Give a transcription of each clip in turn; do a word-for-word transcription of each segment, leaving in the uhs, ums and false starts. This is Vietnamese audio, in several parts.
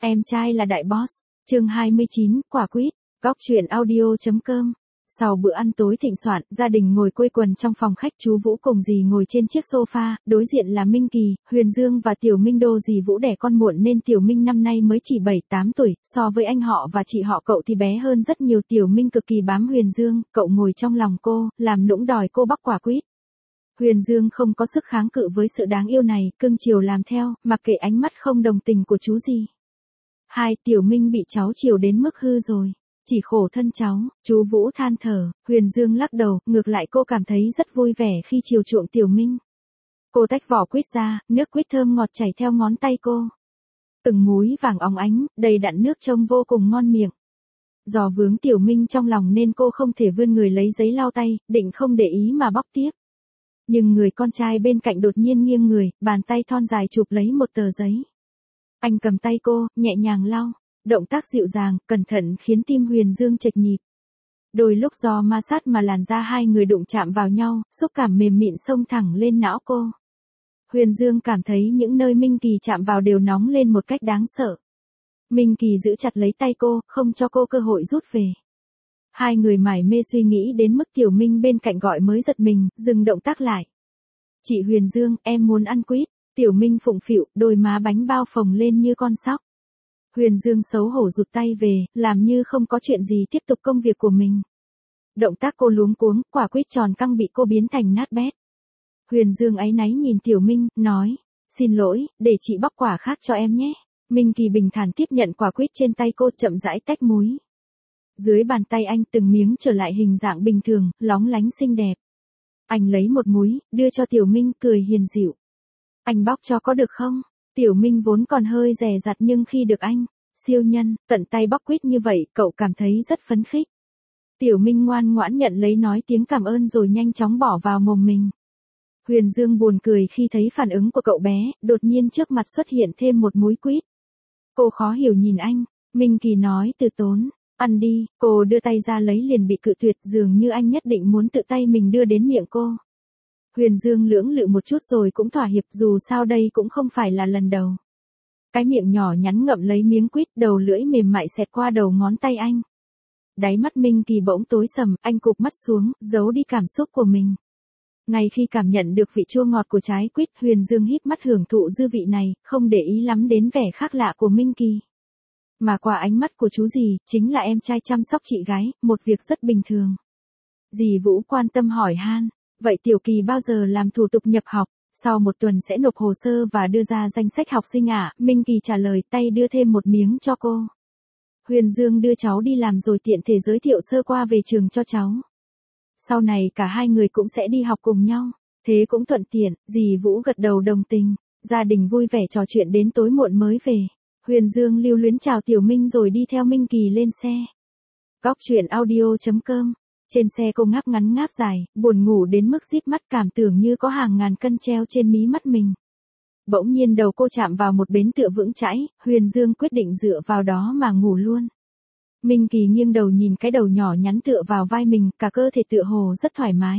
Em trai là đại boss. Chương hai mươi chín, quả quýt. Góc truyện audio chấm com. Sau bữa ăn tối thịnh soạn, gia đình ngồi quây quần trong phòng khách, chú Vũ cùng dì ngồi trên chiếc sofa, đối diện là Minh Kỳ, Huyền Dương và Tiểu Minh Đô. Dì Vũ đẻ con muộn nên Tiểu Minh năm nay mới chỉ bảy tám tuổi, so với anh họ và chị họ cậu thì bé hơn rất nhiều. Tiểu Minh cực kỳ bám Huyền Dương, cậu ngồi trong lòng cô, làm nũng đòi cô bóc quả quýt. Huyền Dương không có sức kháng cự với sự đáng yêu này, cưng chiều làm theo, mặc kệ ánh mắt không đồng tình của chú dì. Hai, Tiểu Minh bị cháu chiều đến mức hư rồi. Chỉ khổ thân cháu, chú Vũ than thở. Huyền Dương lắc đầu, ngược lại cô cảm thấy rất vui vẻ khi chiều chuộng Tiểu Minh. Cô tách vỏ quýt ra, nước quýt thơm ngọt chảy theo ngón tay cô. Từng múi vàng óng ánh, đầy đặn nước trông vô cùng ngon miệng. Do vướng Tiểu Minh trong lòng nên cô không thể vươn người lấy giấy lau tay, định không để ý mà bóc tiếp. Nhưng người con trai bên cạnh đột nhiên nghiêng người, bàn tay thon dài chụp lấy một tờ giấy. Anh cầm tay cô, nhẹ nhàng lau. Động tác dịu dàng, cẩn thận khiến tim Huyền Dương chệch nhịp. Đôi lúc do ma sát mà làn da hai người đụng chạm vào nhau, xúc cảm mềm mịn xông thẳng lên não cô. Huyền Dương cảm thấy những nơi Minh Kỳ chạm vào đều nóng lên một cách đáng sợ. Minh Kỳ giữ chặt lấy tay cô, không cho cô cơ hội rút về. Hai người mải mê suy nghĩ đến mức Tiểu Minh bên cạnh gọi mới giật mình, dừng động tác lại. Chị Huyền Dương, em muốn ăn quýt. Tiểu Minh phụng phịu, đôi má bánh bao phồng lên như con sóc. Huyền Dương xấu hổ rụt tay về, làm như không có chuyện gì tiếp tục công việc của mình. Động tác cô luống cuống, quả quýt tròn căng bị cô biến thành nát bét. Huyền Dương áy náy nhìn Tiểu Minh, nói, xin lỗi, để chị bóc quả khác cho em nhé. Minh Kỳ bình thản tiếp nhận quả quýt trên tay cô, chậm rãi tách múi. Dưới bàn tay anh từng miếng trở lại hình dạng bình thường, lóng lánh xinh đẹp. Anh lấy một múi, đưa cho Tiểu Minh, cười hiền dịu. Anh bóc cho có được không? Tiểu Minh vốn còn hơi dè dặt nhưng khi được anh, siêu nhân, tận tay bóc quýt như vậy, cậu cảm thấy rất phấn khích. Tiểu Minh ngoan ngoãn nhận lấy nói tiếng cảm ơn rồi nhanh chóng bỏ vào mồm mình. Huyền Dương buồn cười khi thấy phản ứng của cậu bé, đột nhiên trước mặt xuất hiện thêm một múi quýt. Cô khó hiểu nhìn anh, Minh Kỳ nói từ tốn, ăn đi, cô đưa tay ra lấy liền bị cự tuyệt, dường như anh nhất định muốn tự tay mình đưa đến miệng cô. Huyền Dương lưỡng lự một chút rồi cũng thỏa hiệp, dù sao đây cũng không phải là lần đầu. Cái miệng nhỏ nhắn ngậm lấy miếng quýt, đầu lưỡi mềm mại xẹt qua đầu ngón tay anh. Đáy mắt Minh Kỳ bỗng tối sầm, anh cụp mắt xuống, giấu đi cảm xúc của mình. Ngay khi cảm nhận được vị chua ngọt của trái quýt, Huyền Dương híp mắt hưởng thụ dư vị này, không để ý lắm đến vẻ khác lạ của Minh Kỳ. Mà qua ánh mắt của chú dì, chính là em trai chăm sóc chị gái, một việc rất bình thường. Dì Vũ quan tâm hỏi han. Vậy Tiểu Kỳ bao giờ làm thủ tục nhập học? Sau một tuần sẽ nộp hồ sơ và đưa ra danh sách học sinh ạ. À? Minh Kỳ trả lời, tay đưa thêm một miếng cho cô. Huyền Dương đưa cháu đi làm rồi tiện thể giới thiệu sơ qua về trường cho cháu. Sau này cả hai người cũng sẽ đi học cùng nhau. Thế cũng thuận tiện, dì Vũ gật đầu đồng tình. Gia đình vui vẻ trò chuyện đến tối muộn mới về. Huyền Dương lưu luyến chào Tiểu Minh rồi đi theo Minh Kỳ lên xe. Góc truyện audio chấm com. Trên xe cô ngáp ngắn ngáp dài, buồn ngủ đến mức díp mắt, cảm tưởng như có hàng ngàn cân treo trên mí mắt mình. Bỗng nhiên đầu cô chạm vào một bến tựa vững chãi, Huyền Dương quyết định dựa vào đó mà ngủ luôn. Minh Kỳ nghiêng đầu nhìn cái đầu nhỏ nhắn tựa vào vai mình, cả cơ thể tựa hồ rất thoải mái.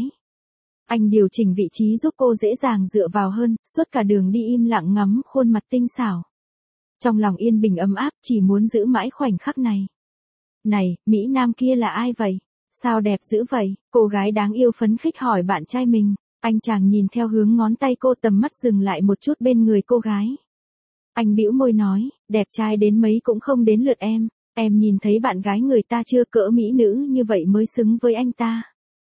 Anh điều chỉnh vị trí giúp cô dễ dàng dựa vào hơn, suốt cả đường đi im lặng ngắm khuôn mặt tinh xảo. Trong lòng yên bình ấm áp, chỉ muốn giữ mãi khoảnh khắc này. Này, Mỹ Nam kia là ai vậy? Sao đẹp dữ vậy? Cô gái đáng yêu phấn khích hỏi bạn trai mình. Anh chàng nhìn theo hướng ngón tay cô, tầm mắt dừng lại một chút bên người cô gái. Anh bĩu môi nói, đẹp trai đến mấy cũng không đến lượt em. Em nhìn thấy bạn gái người ta chưa, cỡ mỹ nữ như vậy mới xứng với anh ta.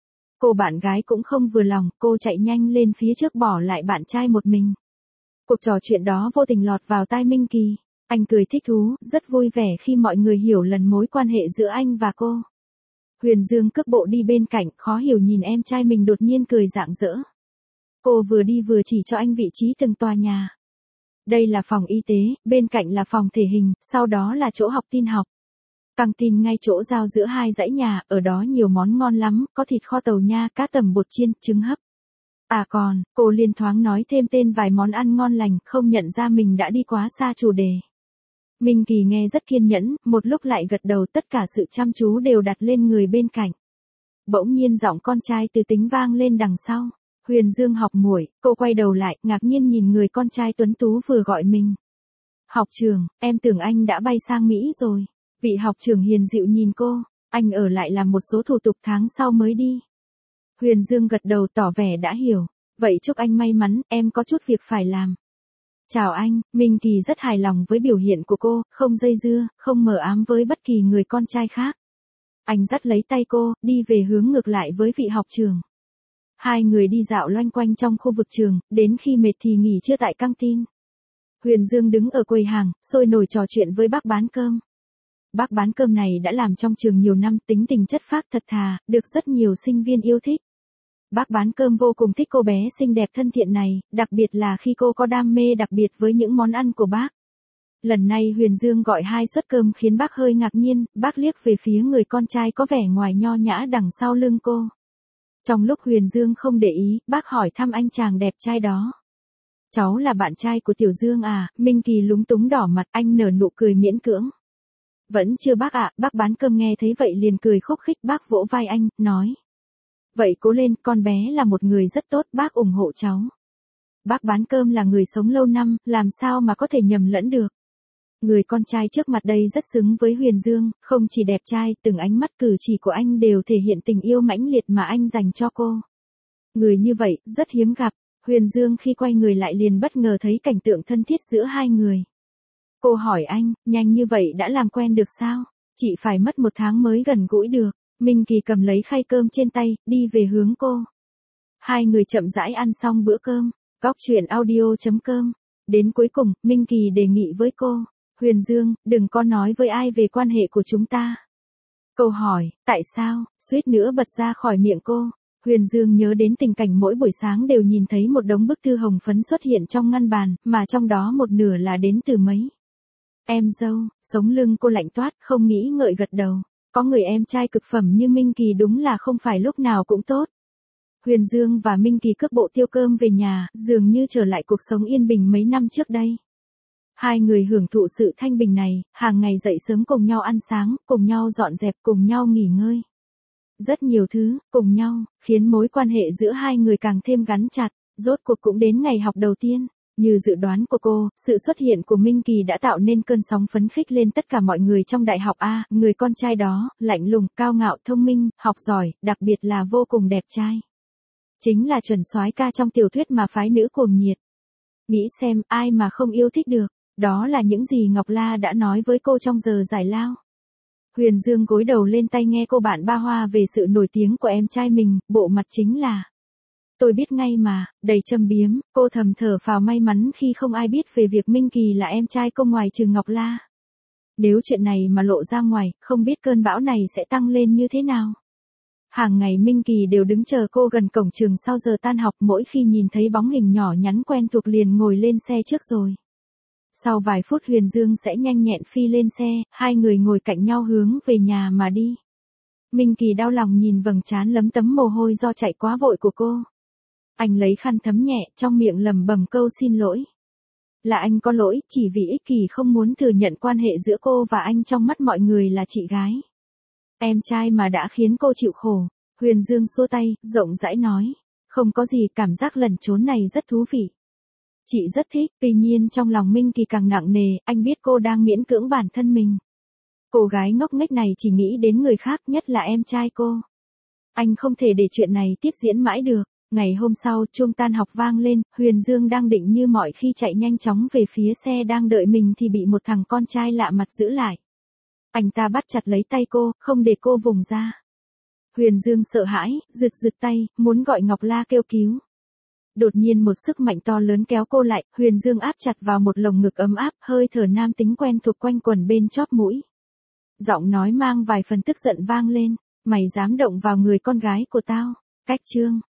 Cô bạn gái cũng không vừa lòng, cô chạy nhanh lên phía trước bỏ lại bạn trai một mình. Cuộc trò chuyện đó vô tình lọt vào tai Minh Kỳ. Anh cười thích thú, rất vui vẻ khi mọi người hiểu lần mối quan hệ giữa anh và cô. Huyền Dương cước bộ đi bên cạnh, khó hiểu nhìn em trai mình đột nhiên cười rạng rỡ. Cô vừa đi vừa chỉ cho anh vị trí từng tòa nhà. Đây là phòng y tế, bên cạnh là phòng thể hình, sau đó là chỗ học tin học. Căng tin ngay chỗ giao giữa hai dãy nhà, ở đó nhiều món ngon lắm, có thịt kho tàu nha, cá tầm bột chiên, trứng hấp. À còn, cô liên thoáng nói thêm tên vài món ăn ngon lành, không nhận ra mình đã đi quá xa chủ đề. Minh Kỳ nghe rất kiên nhẫn, một lúc lại gật đầu, tất cả sự chăm chú đều đặt lên người bên cạnh. Bỗng nhiên giọng con trai từ tính vang lên đằng sau. Huyền Dương học muội, cô quay đầu lại, ngạc nhiên nhìn người con trai tuấn tú vừa gọi mình. Học trưởng, em tưởng anh đã bay sang Mỹ rồi. Vị học trưởng hiền dịu nhìn cô, anh ở lại làm một số thủ tục tháng sau mới đi. Huyền Dương gật đầu tỏ vẻ đã hiểu, vậy chúc anh may mắn, em có chút việc phải làm. Chào anh, Minh Kỳ rất hài lòng với biểu hiện của cô, không dây dưa, không mờ ám với bất kỳ người con trai khác. Anh dắt lấy tay cô, đi về hướng ngược lại với vị học trưởng. Hai người đi dạo loanh quanh trong khu vực trường, đến khi mệt thì nghỉ trưa tại căng tin. Huyền Dương đứng ở quầy hàng, sôi nổi trò chuyện với bác bán cơm. Bác bán cơm này đã làm trong trường nhiều năm, tính tình chất phác thật thà, được rất nhiều sinh viên yêu thích. Bác bán cơm vô cùng thích cô bé xinh đẹp thân thiện này, đặc biệt là khi cô có đam mê đặc biệt với những món ăn của bác. Lần này Huyền Dương gọi hai suất cơm khiến bác hơi ngạc nhiên, bác liếc về phía người con trai có vẻ ngoài nho nhã đằng sau lưng cô. Trong lúc Huyền Dương không để ý, bác hỏi thăm anh chàng đẹp trai đó. Cháu là bạn trai của Tiểu Dương à? Minh Kỳ lúng túng đỏ mặt, anh nở nụ cười miễn cưỡng. Vẫn chưa bác ạ, bác bán cơm nghe thấy vậy liền cười khúc khích, bác vỗ vai anh, nói. Vậy cố lên, con bé là một người rất tốt, bác ủng hộ cháu. Bác bán cơm là người sống lâu năm, làm sao mà có thể nhầm lẫn được. Người con trai trước mặt đây rất xứng với Huyền Dương, không chỉ đẹp trai, từng ánh mắt cử chỉ của anh đều thể hiện tình yêu mãnh liệt mà anh dành cho cô. Người như vậy, rất hiếm gặp. Huyền Dương khi quay người lại liền bất ngờ thấy cảnh tượng thân thiết giữa hai người. Cô hỏi anh, nhanh như vậy đã làm quen được sao? Chị phải mất một tháng mới gần gũi được. Minh Kỳ cầm lấy khay cơm trên tay, đi về hướng cô. Hai người chậm rãi ăn xong bữa cơm. Góc truyện audio chấm com. Đến cuối cùng, Minh Kỳ đề nghị với cô. Huyền Dương, đừng có nói với ai về quan hệ của chúng ta. Câu hỏi, tại sao, suýt nữa bật ra khỏi miệng cô. Huyền Dương nhớ đến tình cảnh mỗi buổi sáng đều nhìn thấy một đống bức thư hồng phấn xuất hiện trong ngăn bàn, mà trong đó một nửa là đến từ mấy. Em dâu, sống lưng cô lạnh toát, không nghĩ ngợi gật đầu. Có người em trai cực phẩm như Minh Kỳ đúng là không phải lúc nào cũng tốt. Huyền Dương và Minh Kỳ cước bộ tiêu cơm về nhà, dường như trở lại cuộc sống yên bình mấy năm trước đây. Hai người hưởng thụ sự thanh bình này, hàng ngày dậy sớm cùng nhau ăn sáng, cùng nhau dọn dẹp, cùng nhau nghỉ ngơi. Rất nhiều thứ, cùng nhau, khiến mối quan hệ giữa hai người càng thêm gắn chặt, rốt cuộc cũng đến ngày học đầu tiên. Như dự đoán của cô, sự xuất hiện của Minh Kỳ đã tạo nên cơn sóng phấn khích lên tất cả mọi người trong đại học A, người con trai đó, lạnh lùng, cao ngạo, thông minh, học giỏi, đặc biệt là vô cùng đẹp trai. Chính là chuẩn soái ca trong tiểu thuyết mà phái nữ cuồng nhiệt. Nghĩ xem, ai mà không yêu thích được, đó là những gì Ngọc La đã nói với cô trong giờ giải lao. Huyền Dương gối đầu lên tay nghe cô bạn ba hoa về sự nổi tiếng của em trai mình, bộ mặt chính là. Tôi biết ngay mà, đầy châm biếm, cô thầm thở phào may mắn khi không ai biết về việc Minh Kỳ là em trai cô ngoài trừ Ngọc La. Nếu chuyện này mà lộ ra ngoài, không biết cơn bão này sẽ tăng lên như thế nào. Hàng ngày Minh Kỳ đều đứng chờ cô gần cổng trường sau giờ tan học, mỗi khi nhìn thấy bóng hình nhỏ nhắn quen thuộc liền ngồi lên xe trước rồi. Sau vài phút Huyền Dương sẽ nhanh nhẹn phi lên xe, hai người ngồi cạnh nhau hướng về nhà mà đi. Minh Kỳ đau lòng nhìn vầng trán lấm tấm mồ hôi do chạy quá vội của cô. Anh lấy khăn thấm nhẹ, trong miệng lẩm bẩm câu xin lỗi. Là anh có lỗi, chỉ vì ích kỷ không muốn thừa nhận quan hệ giữa cô và anh trong mắt mọi người là chị gái. Em trai mà đã khiến cô chịu khổ. Huyền Dương xua tay, rộng rãi nói. Không có gì, cảm giác lẩn trốn này rất thú vị. Chị rất thích, tuy nhiên trong lòng Minh Kỳ càng nặng nề, anh biết cô đang miễn cưỡng bản thân mình. Cô gái ngốc nghếch này chỉ nghĩ đến người khác, nhất là em trai cô. Anh không thể để chuyện này tiếp diễn mãi được. Ngày hôm sau, chuông tan học vang lên, Huyền Dương đang định như mọi khi chạy nhanh chóng về phía xe đang đợi mình thì bị một thằng con trai lạ mặt giữ lại. Anh ta bắt chặt lấy tay cô, không để cô vùng ra. Huyền Dương sợ hãi, rụt rụt tay, muốn gọi Ngọc La kêu cứu. Đột nhiên một sức mạnh to lớn kéo cô lại, Huyền Dương áp chặt vào một lồng ngực ấm áp, hơi thở nam tính quen thuộc quanh quẩn bên chóp mũi. Giọng nói mang vài phần tức giận vang lên, mày dám động vào người con gái của tao. Cách chương.